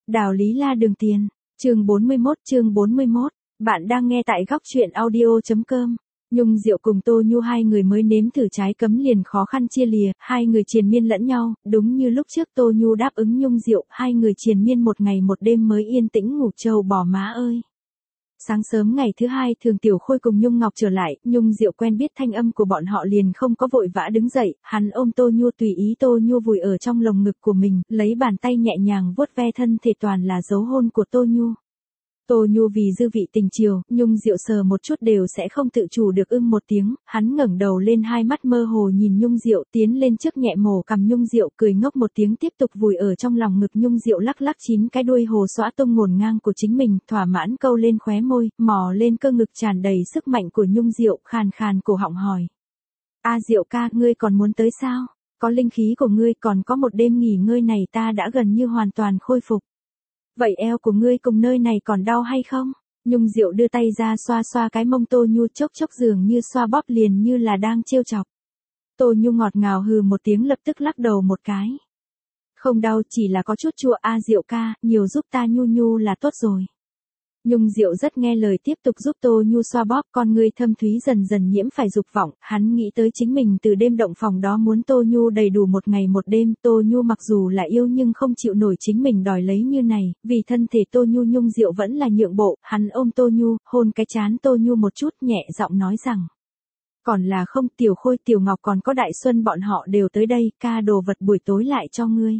Đào Lý La Đường Tiền, chương 41, bạn đang nghe tại góc truyện audio.com. Nhung Diệu cùng Tô Nhu hai người mới nếm thử trái cấm liền khó khăn chia lìa, hai người triền miên lẫn nhau, đúng như lúc trước Tô Nhu đáp ứng Nhung Diệu, hai người triền miên một ngày một đêm mới yên tĩnh ngủ trâu bò má ơi. Sáng sớm ngày thứ hai Thường Tiểu Khôi cùng Nhung Ngọc trở lại, Nhung Diệu quen biết thanh âm của bọn họ liền không có vội vã đứng dậy, hắn ôm Tô Nhu tùy ý Tô Nhu vùi ở trong lồng ngực của mình, lấy bàn tay nhẹ nhàng vuốt ve thân thể toàn là dấu hôn của Tô Nhu. Tô Nhu vì dư vị tình chiều, Nhung Diệu sờ một chút đều sẽ không tự chủ được một tiếng, hắn ngẩng đầu lên hai mắt mơ hồ nhìn Nhung Diệu tiến lên trước nhẹ mổ cằm Nhung Diệu cười ngốc một tiếng tiếp tục vùi ở trong lòng ngực Nhung Diệu lắc lắc chín cái đuôi hồ xõa tung ngổn ngang của chính mình, thỏa mãn câu lên khóe môi, mò lên cơ ngực tràn đầy sức mạnh của Nhung Diệu, khàn khàn cổ họng hỏi. A Diệu ca, ngươi còn muốn tới sao? Có linh khí của ngươi còn có một đêm nghỉ ngơi này ta đã gần như hoàn toàn khôi phục. Vậy eo của ngươi cùng nơi này còn đau hay không? Nhung Diệu đưa tay ra xoa xoa cái mông Tô Nhu chốc chốc dường như xoa bóp liền như là đang trêu chọc. Tô Nhu ngọt ngào hừ một tiếng lập tức lắc đầu một cái. Không đau chỉ là có chút chua A Diệu ca, nhiều giúp ta Nhu Nhu là tốt rồi. Nhung Diệu rất nghe lời tiếp tục giúp Tô Nhu xoa bóp con ngươi thâm thúy dần dần nhiễm phải dục vọng, hắn nghĩ tới chính mình từ đêm động phòng đó muốn Tô Nhu đầy đủ một ngày một đêm, Tô Nhu mặc dù là yêu nhưng không chịu nổi chính mình đòi lấy như này, vì thân thể Tô Nhu Nhung Diệu vẫn là nhượng bộ, hắn ôm Tô Nhu, hôn cái trán Tô Nhu một chút nhẹ giọng nói rằng. Còn là không Tiểu Khôi Tiểu Ngọc còn có Đại Xuân bọn họ đều tới đây, ca đồ vật buổi tối lại cho ngươi.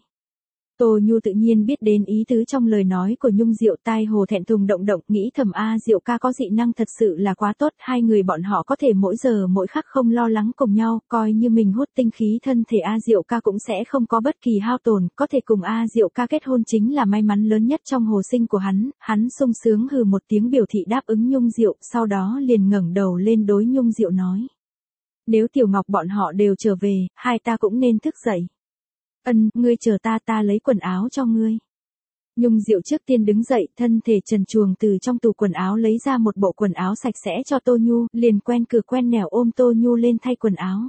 Tô Nhu tự nhiên biết đến ý tứ trong lời nói của Nhung Diệu tai hồ thẹn thùng động động, nghĩ thầm A Diệu ca có dị năng thật sự là quá tốt, hai người bọn họ có thể mỗi giờ mỗi khắc không lo lắng cùng nhau, coi như mình hút tinh khí thân thể A Diệu ca cũng sẽ không có bất kỳ hao tổn, có thể cùng A Diệu ca kết hôn chính là may mắn lớn nhất trong hồ sinh của hắn sung sướng hừ một tiếng biểu thị đáp ứng Nhung Diệu, sau đó liền ngẩng đầu lên đối Nhung Diệu nói. Nếu Tiểu Ngọc bọn họ đều trở về, hai ta cũng nên thức dậy. Ngươi chờ ta lấy quần áo cho ngươi. Nhung Diệu trước tiên đứng dậy, thân thể trần truồng từ trong tủ quần áo lấy ra một bộ quần áo sạch sẽ cho Tô Nhu, liền quen cửa quen nẻo ôm Tô Nhu lên thay quần áo.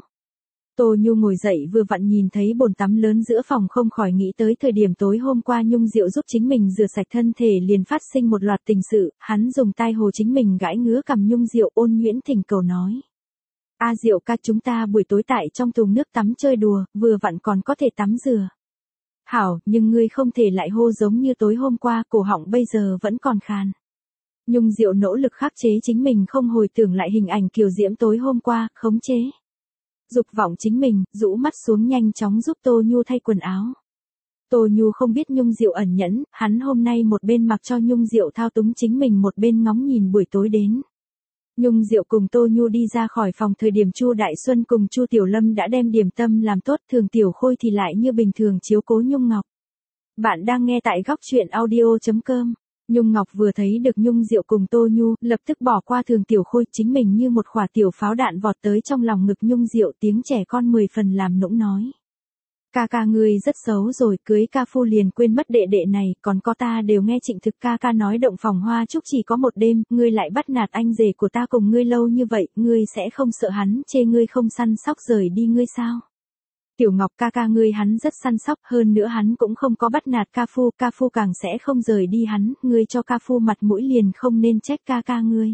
Tô Nhu ngồi dậy vừa vặn nhìn thấy bồn tắm lớn giữa phòng không khỏi nghĩ tới thời điểm tối hôm qua Nhung Diệu giúp chính mình rửa sạch thân thể liền phát sinh một loạt tình sự, hắn dùng tai hồ chính mình gãi ngứa cằm Nhung Diệu ôn nhuyễn thỉnh cầu nói. A Diệu ca chúng ta buổi tối tại trong thùng nước tắm chơi đùa, vừa vặn còn có thể tắm rửa. Hảo, nhưng ngươi không thể lại hô giống như tối hôm qua, cổ họng bây giờ vẫn còn khàn. Nhung Diệu nỗ lực khắc chế chính mình không hồi tưởng lại hình ảnh kiều diễm tối hôm qua, khống chế. Dục vọng chính mình, rũ mắt xuống nhanh chóng giúp Tô Nhu thay quần áo. Tô Nhu không biết Nhung Diệu ẩn nhẫn, hắn hôm nay một bên mặc cho Nhung Diệu thao túng chính mình một bên ngóng nhìn buổi tối đến. Nhung Diệu cùng Tô Nhu đi ra khỏi phòng thời điểm Chu Đại Xuân cùng Chu Tiểu Lâm đã đem điểm tâm làm tốt, Thường Tiểu Khôi thì lại như bình thường chiếu cố Nhung Ngọc. Bạn đang nghe tại góc truyện audio.com. Nhung Ngọc vừa thấy được Nhung Diệu cùng Tô Nhu, lập tức bỏ qua Thường Tiểu Khôi, chính mình như một quả tiểu pháo đạn vọt tới trong lòng ngực Nhung Diệu, tiếng trẻ con 10 phần làm nũng nói. Ca ca ngươi rất xấu rồi, cưới ca phu liền quên mất đệ đệ này, còn có ta đều nghe Trịnh Thực ca ca nói động phòng hoa chúc chỉ có một đêm, ngươi lại bắt nạt anh rể của ta cùng ngươi lâu như vậy, ngươi sẽ không sợ hắn chê ngươi không săn sóc rời đi ngươi sao? Tiểu Ngọc ca ca ngươi hắn rất săn sóc, hơn nữa hắn cũng không có bắt nạt ca phu càng sẽ không rời đi hắn, ngươi cho ca phu mặt mũi liền không nên trách ca ca ngươi.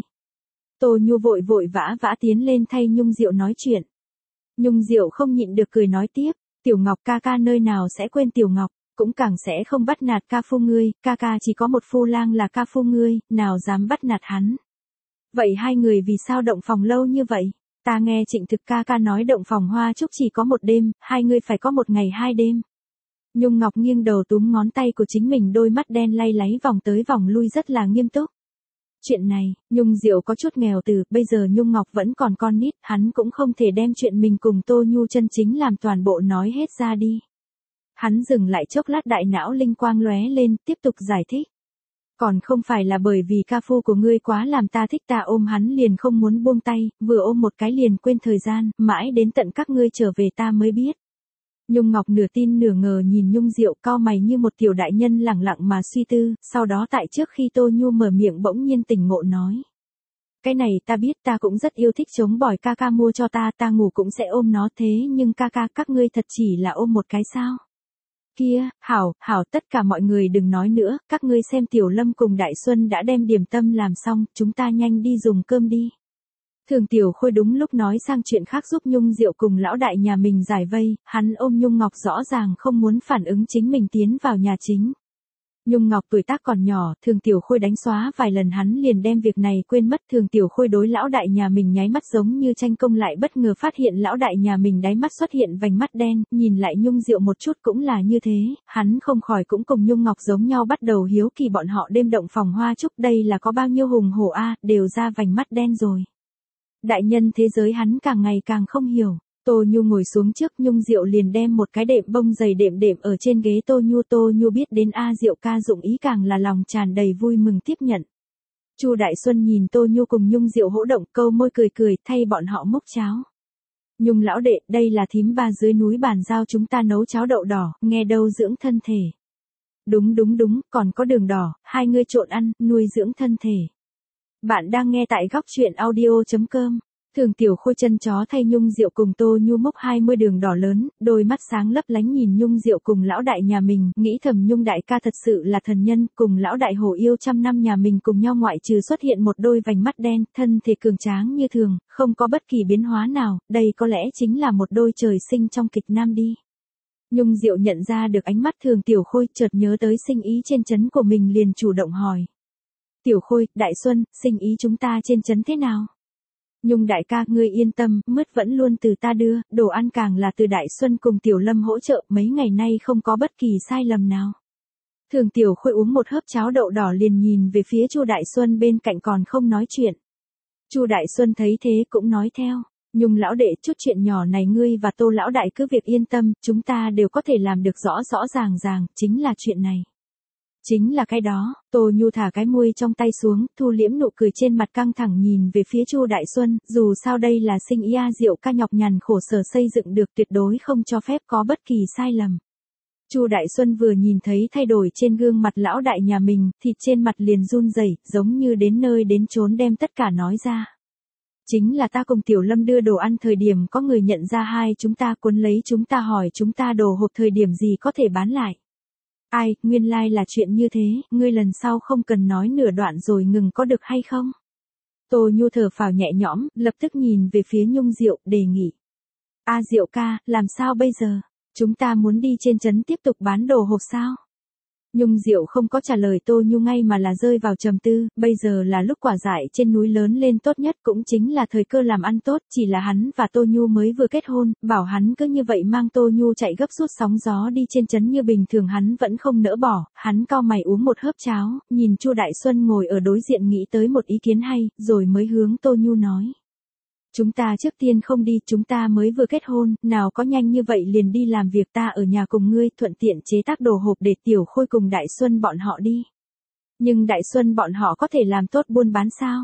Tô Nhu vội vã tiến lên thay Nhung Diệu nói chuyện. Nhung Diệu không nhịn được cười nói tiếp. Tiểu Ngọc ca ca nơi nào sẽ quên Tiểu Ngọc, cũng càng sẽ không bắt nạt ca phu ngươi, ca ca chỉ có một phu lang là ca phu ngươi, nào dám bắt nạt hắn. Vậy hai người vì sao động phòng lâu như vậy? Ta nghe Trịnh Thực ca ca nói động phòng hoa chúc chỉ có một đêm, hai người phải có một ngày hai đêm. Nhung Ngọc nghiêng đầu túm ngón tay của chính mình đôi mắt đen lay láy vòng tới vòng lui rất là nghiêm túc. Chuyện này, Nhung Diệu có chút nghèo từ, bây giờ Nhung Ngọc vẫn còn con nít, hắn cũng không thể đem chuyện mình cùng Tô Nhu chân chính làm toàn bộ nói hết ra đi. Hắn dừng lại chốc lát đại não linh quang lóe lên, tiếp tục giải thích. Còn không phải là bởi vì ca phu của ngươi quá làm ta thích ta ôm hắn liền không muốn buông tay, vừa ôm một cái liền quên thời gian, mãi đến tận các ngươi trở về ta mới biết. Nhung Ngọc nửa tin nửa ngờ nhìn Nhung Diệu cau mày như một tiểu đại nhân lẳng lặng mà suy tư, sau đó tại trước khi Tô Nhu mở miệng bỗng nhiên tỉnh ngộ nói. Cái này ta biết ta cũng rất yêu thích chống bỏi ca ca mua cho ta ngủ cũng sẽ ôm nó thế nhưng ca ca các ngươi thật chỉ là ôm một cái sao. Kia, hảo, tất cả mọi người đừng nói nữa, các ngươi xem Tiểu Lâm cùng Đại Xuân đã đem điểm tâm làm xong, chúng ta nhanh đi dùng cơm đi. Thường Tiểu Khôi đúng lúc nói sang chuyện khác giúp Nhung Diệu cùng lão đại nhà mình giải vây, hắn ôm Nhung Ngọc rõ ràng không muốn phản ứng chính mình tiến vào nhà chính. Nhung Ngọc tuổi tác còn nhỏ, Thường Tiểu Khôi đánh xóa vài lần hắn liền đem việc này quên mất. Thường Tiểu Khôi đối lão đại nhà mình nháy mắt giống như tranh công, lại bất ngờ phát hiện lão đại nhà mình đáy mắt xuất hiện vành mắt đen, nhìn lại Nhung Diệu một chút cũng là như thế, hắn không khỏi cũng cùng Nhung Ngọc giống nhau bắt đầu hiếu kỳ bọn họ đêm động phòng hoa chúc đây là có bao nhiêu hùng hổ a, đều ra vành mắt đen rồi. Đại nhân thế giới hắn càng ngày càng không hiểu. Tô Nhu ngồi xuống trước, Nhung Diệu liền đem một cái đệm bông dày đệm ở trên ghế Tô Nhu biết đến A Diệu ca dụng ý càng là lòng tràn đầy vui mừng tiếp nhận. Chu Đại Xuân nhìn Tô Nhu cùng Nhung Diệu hỗ động, câu môi cười thay bọn họ múc cháo. Nhung lão đệ, đây là thím ba dưới núi bàn giao chúng ta nấu cháo đậu đỏ, nghe đâu dưỡng thân thể. Đúng, còn có đường đỏ, hai ngươi trộn ăn, nuôi dưỡng thân thể. Bạn đang nghe tại góc truyện audio.com. Thường Tiểu Khôi chân chó thay Nhung Diệu cùng Tô Nhu mốc 20 đường đỏ lớn, đôi mắt sáng lấp lánh nhìn Nhung Diệu cùng lão đại nhà mình, nghĩ thầm Nhung đại ca thật sự là thần nhân, cùng lão đại hồ yêu trăm năm nhà mình cùng nhau ngoại trừ xuất hiện một đôi vành mắt đen, thân thể cường tráng như thường, không có bất kỳ biến hóa nào, đây có lẽ chính là một đôi trời sinh trong kịch nam đi. Nhung Diệu nhận ra được ánh mắt Thường Tiểu Khôi, chợt nhớ tới sinh ý trên trấn của mình liền chủ động hỏi. Tiểu Khôi, Đại Xuân, sinh ý chúng ta trên trấn thế nào? Nhung đại ca, ngươi yên tâm, mứt vẫn luôn từ ta đưa, đồ ăn càng là từ Đại Xuân cùng Tiểu Lâm hỗ trợ, mấy ngày nay không có bất kỳ sai lầm nào. Thường Tiểu Khôi uống một hớp cháo đậu đỏ liền nhìn về phía Chu Đại Xuân bên cạnh còn không nói chuyện. Chu Đại Xuân thấy thế cũng nói theo, Nhung lão đệ, chút chuyện nhỏ này ngươi và Tô lão đại cứ việc yên tâm, chúng ta đều có thể làm được rõ ràng, chính là chuyện này. Chính là cái đó. Tô Nhu thả cái môi trong tay xuống, thu liễm nụ cười trên mặt, căng thẳng nhìn về phía Chu Đại Xuân, dù sao đây là sinh ý A Diệu ca nhọc nhằn khổ sở xây dựng được, tuyệt đối không cho phép có bất kỳ sai lầm. Chu Đại Xuân vừa nhìn thấy thay đổi trên gương mặt lão đại nhà mình, thịt trên mặt liền run rẩy, giống như đến nơi đến chốn đem tất cả nói ra. Chính là ta cùng Tiểu Lâm đưa đồ ăn thời điểm có người nhận ra hai chúng ta, cuốn lấy chúng ta hỏi chúng ta đồ hộp thời điểm gì có thể bán lại. Ai, nguyên lai là chuyện như thế, ngươi lần sau không cần nói nửa đoạn rồi ngừng có được hay không? Tô Nhu thở phào nhẹ nhõm, lập tức nhìn về phía Nhung Diệu, đề nghị. A Diệu ca, làm sao bây giờ? Chúng ta muốn đi trên trấn tiếp tục bán đồ hộp sao? Nhung Diệu không có trả lời Tô Nhu ngay mà là rơi vào trầm tư, bây giờ là lúc quả dại trên núi lớn lên tốt nhất, cũng chính là thời cơ làm ăn tốt, chỉ là hắn và Tô Nhu mới vừa kết hôn, bảo hắn cứ như vậy mang Tô Nhu chạy gấp rút sóng gió đi trên trấn như bình thường hắn vẫn không nỡ bỏ, hắn cau mày uống một hớp cháo, nhìn Chu Đại Xuân ngồi ở đối diện nghĩ tới một ý kiến hay, rồi mới hướng Tô Nhu nói. Chúng ta trước tiên không đi, chúng ta mới vừa kết hôn, nào có nhanh như vậy liền đi làm việc, ta ở nhà cùng ngươi, thuận tiện chế tác đồ hộp để Tiểu Khôi cùng Đại Xuân bọn họ đi. Nhưng Đại Xuân bọn họ có thể làm tốt buôn bán sao?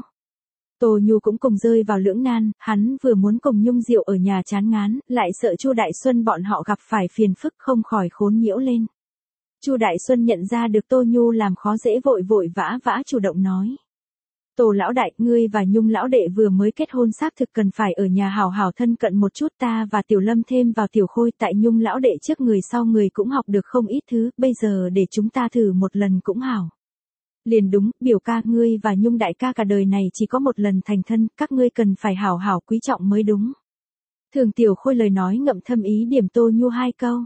Tô Nhu cũng cùng rơi vào lưỡng nan, hắn vừa muốn cùng Nhung Diệu ở nhà chán ngán, lại sợ Chu Đại Xuân bọn họ gặp phải phiền phức không khỏi khốn nhiễu lên. Chu Đại Xuân nhận ra được Tô Nhu làm khó dễ, vội vã chủ động nói. Tô lão đại, ngươi và Nhung lão đệ vừa mới kết hôn xác thực cần phải ở nhà hảo hảo thân cận một chút, ta và Tiểu Lâm thêm vào Tiểu Khôi tại Nhung lão đệ trước người sau người cũng học được không ít thứ, bây giờ để chúng ta thử một lần cũng hảo. Liền đúng, biểu ca, ngươi và Nhung đại ca cả đời này chỉ có một lần thành thân, các ngươi cần phải hảo hảo quý trọng mới đúng. Thường Tiểu Khôi lời nói ngậm thâm ý điểm Tô Nhu hai câu.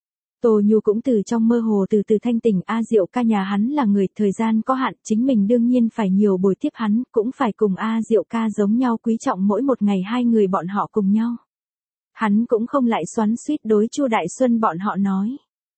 Tô Nhu cũng từ trong mơ hồ từ từ thanh tỉnh, A Diệu ca nhà hắn là người thời gian có hạn, chính mình đương nhiên phải nhiều bồi tiếp hắn, cũng phải cùng A Diệu ca giống nhau quý trọng mỗi một ngày hai người bọn họ cùng nhau. Hắn cũng không lại xoắn xuýt đối Chu Đại Xuân bọn họ nói.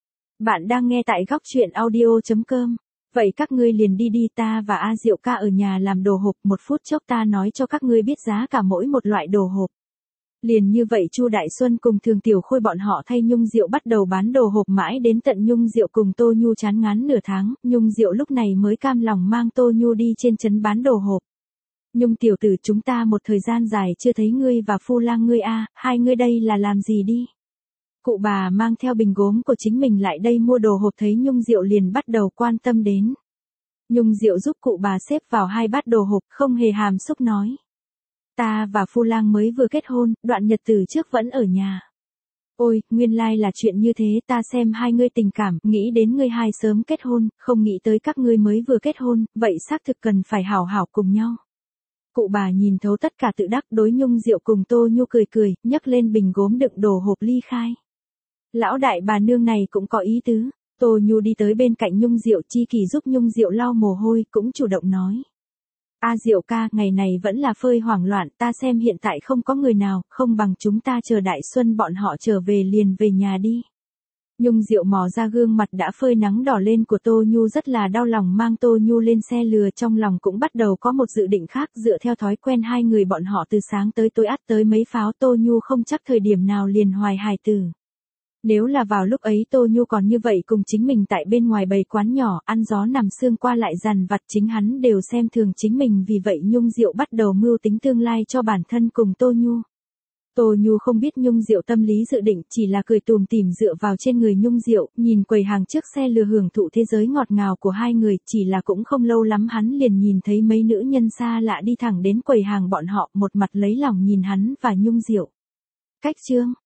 Bạn đang nghe tại góc truyện audio.com. Vậy các ngươi liền đi, ta và A Diệu ca ở nhà làm đồ hộp, một phút chốc ta nói cho các ngươi biết giá cả mỗi một loại đồ hộp. Liền như vậy Chu Đại Xuân cùng Thường Tiểu Khôi bọn họ thay Nhung Diệu bắt đầu bán đồ hộp mãi đến tận Nhung Diệu cùng Tô Nhu chán ngán nửa tháng, Nhung Diệu lúc này mới cam lòng mang Tô Nhu đi trên trấn bán đồ hộp. Nhung tiểu tử, chúng ta một thời gian dài chưa thấy ngươi và phu lang ngươi a, hai ngươi đây là làm gì đi? Cụ bà mang theo bình gốm của chính mình lại đây mua đồ hộp, thấy Nhung Diệu liền bắt đầu quan tâm đến. Nhung Diệu giúp cụ bà xếp vào hai bát đồ hộp, không hề hàm xúc nói. Ta và phu lang mới vừa kết hôn, đoạn nhật từ trước vẫn ở nhà. Ôi, nguyên lai là chuyện như thế, ta xem hai ngươi tình cảm, nghĩ đến ngươi hai sớm kết hôn, không nghĩ tới các ngươi mới vừa kết hôn, vậy xác thực cần phải hảo hảo cùng nhau. Cụ bà nhìn thấu tất cả tự đắc, đối Nhung Diệu cùng Tô Nhu cười cười, nhấc lên bình gốm đựng đồ hộp ly khai. Lão đại bà nương này cũng có ý tứ. Tô Nhu đi tới bên cạnh Nhung Diệu, chi kỷ giúp Nhung Diệu lau mồ hôi, cũng chủ động nói. A Diệu ca, ngày này vẫn là phơi hoảng loạn, ta xem hiện tại không có người nào, không bằng chúng ta chờ Đại Xuân bọn họ trở về liền về nhà đi. Nhung Diệu mò ra gương mặt đã phơi nắng đỏ lên của Tô Nhu rất là đau lòng, mang Tô Nhu lên xe lừa, trong lòng cũng bắt đầu có một dự định khác, dựa theo thói quen hai người bọn họ từ sáng tới tối ắt tới mấy pháo, Tô Nhu không chắc thời điểm nào liền hoài hài tử. Nếu là vào lúc ấy Tô Nhu còn như vậy cùng chính mình tại bên ngoài bày quán nhỏ, ăn gió nằm sương qua lại dằn vặt, chính hắn đều xem thường chính mình, vì vậy Nhung Diệu bắt đầu mưu tính tương lai cho bản thân cùng Tô Nhu. Tô Nhu không biết Nhung Diệu tâm lý dự định, chỉ là cười tùm tìm dựa vào trên người Nhung Diệu, nhìn quầy hàng trước xe lừa hưởng thụ thế giới ngọt ngào của hai người, chỉ là cũng không lâu lắm hắn liền nhìn thấy mấy nữ nhân xa lạ đi thẳng đến quầy hàng bọn họ, một mặt lấy lòng nhìn hắn và Nhung Diệu. Cách chương